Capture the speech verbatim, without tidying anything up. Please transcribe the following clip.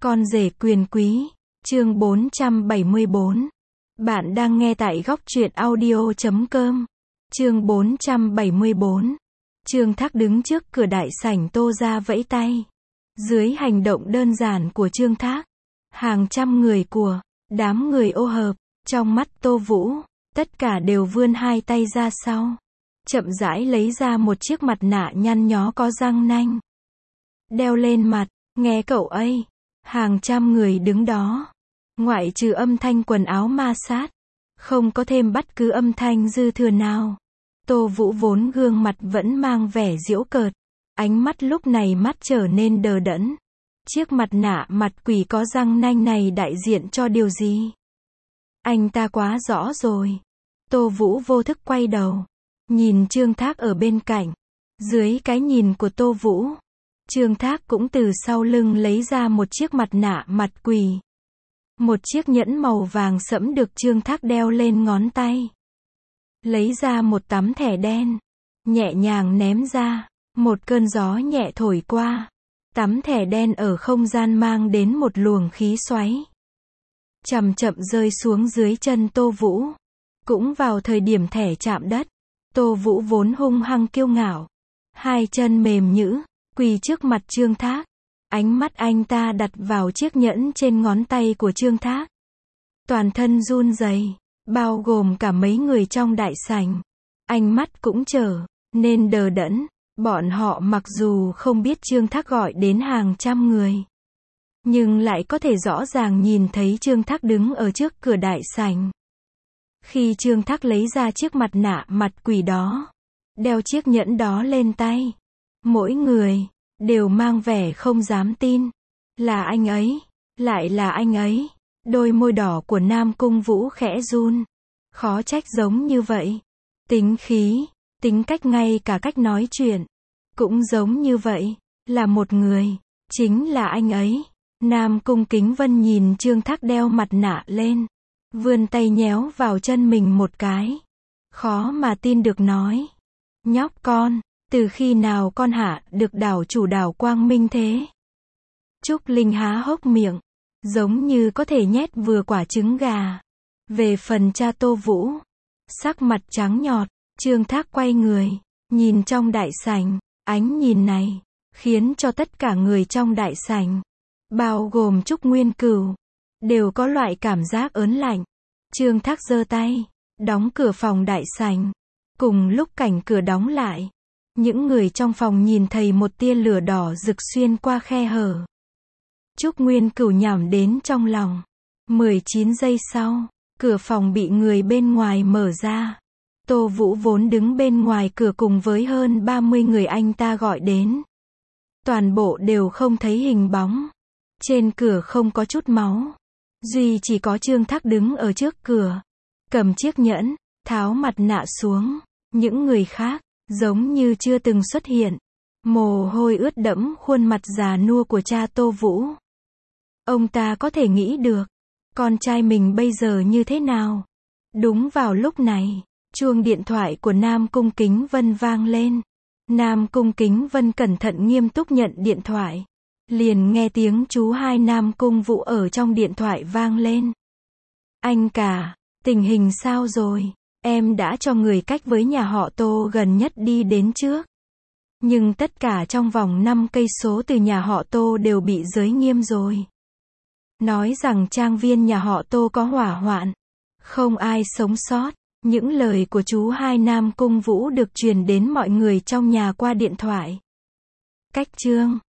Con rể quyền quý, chương bốn trăm bảy mươi bốn. Bạn đang nghe tại góc truyện audio chấm com. Chương bốn trăm bảy mươi bốn. Trương Thác đứng trước cửa đại sảnh Tô gia vẫy tay. Dưới hành động đơn giản của Trương Thác, hàng trăm người của đám người ô hợp, trong mắt Tô Vũ, tất cả đều vươn hai tay ra sau, chậm rãi lấy ra một chiếc mặt nạ nhăn nhó có răng nanh, đeo lên mặt. Nghe cậu ấy, hàng trăm người đứng đó, ngoại trừ âm thanh quần áo ma sát, không có thêm bất cứ âm thanh dư thừa nào. Tô Vũ vốn gương mặt vẫn mang vẻ giễu cợt, ánh mắt lúc này mắt trở nên đờ đẫn. Chiếc mặt nạ mặt quỷ có răng nanh này đại diện cho điều gì? Anh ta quá rõ rồi. Tô Vũ vô thức quay đầu, nhìn Trương Thác ở bên cạnh. Dưới cái nhìn của Tô Vũ, Trương Thác cũng từ sau lưng lấy ra một chiếc mặt nạ mặt quỷ. Một chiếc nhẫn màu vàng sẫm được Trương Thác đeo lên ngón tay. Lấy ra một tấm thẻ đen, nhẹ nhàng ném ra, một cơn gió nhẹ thổi qua. Tấm thẻ đen ở không gian mang đến một luồng khí xoáy, chậm chậm rơi xuống dưới chân Tô Vũ. Cũng vào thời điểm thẻ chạm đất, Tô Vũ vốn hung hăng kiêu ngạo, hai chân mềm nhũn, quỳ trước mặt Trương Thác. Ánh mắt anh ta đặt vào chiếc nhẫn trên ngón tay của Trương Thác. Toàn thân run rẩy, bao gồm cả mấy người trong đại sảnh. Ánh mắt cũng trở nên đờ đẫn. Bọn họ mặc dù không biết Trương Thác gọi đến hàng trăm người, nhưng lại có thể rõ ràng nhìn thấy Trương Thác đứng ở trước cửa đại sảnh. Khi Trương Thác lấy ra chiếc mặt nạ mặt quỷ đó, đeo chiếc nhẫn đó lên tay, mỗi người đều mang vẻ không dám tin. Là anh ấy, lại là anh ấy. Đôi môi đỏ của Nam Cung Vũ khẽ run. Khó trách giống như vậy. Tính khí, tính cách, ngay cả cách nói chuyện cũng giống như vậy. Là một người, chính là anh ấy. Nam Cung Kính Vân nhìn Trương Thác đeo mặt nạ lên, vươn tay nhéo vào chân mình một cái. Khó mà tin được nói: nhóc con, từ khi nào con hạ được đảo chủ đảo Quang Minh thế? Trúc Linh há hốc miệng, giống như có thể nhét vừa quả trứng gà. Về phần cha Tô Vũ, sắc mặt trắng nhọt. Trương Thác quay người, nhìn trong đại sảnh. Ánh nhìn này khiến cho tất cả người trong đại sảnh, bao gồm Trúc Nguyên Cửu, đều có loại cảm giác ớn lạnh. Trương Thác giơ tay, đóng cửa phòng đại sảnh. Cùng lúc cảnh cửa đóng lại, những người trong phòng nhìn thấy một tia lửa đỏ rực xuyên qua khe hở. Trúc Nguyên Cửu nhảm đến trong lòng. mười chín giây sau, cửa phòng bị người bên ngoài mở ra. Tô Vũ vốn đứng bên ngoài cửa cùng với hơn ba mươi người anh ta gọi đến. Toàn bộ đều không thấy hình bóng. Trên cửa không có chút máu. Duy chỉ có Trương Thác đứng ở trước cửa, cầm chiếc nhẫn, tháo mặt nạ xuống. Những người khác giống như chưa từng xuất hiện. Mồ hôi ướt đẫm khuôn mặt già nua của cha Tô Vũ. Ông ta có thể nghĩ được con trai mình bây giờ như thế nào. Đúng vào lúc này, chuông điện thoại của Nam Cung Kính Vân vang lên. Nam Cung Kính Vân cẩn thận nghiêm túc nhận điện thoại. Liền nghe tiếng chú hai Nam Cung Vũ ở trong điện thoại vang lên. Anh cả, tình hình sao rồi? Em đã cho người cách với nhà họ Tô gần nhất đi đến trước. Nhưng tất cả trong vòng năm cây số từ nhà họ Tô đều bị giới nghiêm rồi. Nói rằng trang viên nhà họ Tô có hỏa hoạn, không ai sống sót. Những lời của chú hai Nam Cung Vũ được truyền đến mọi người trong nhà qua điện thoại. Cách chương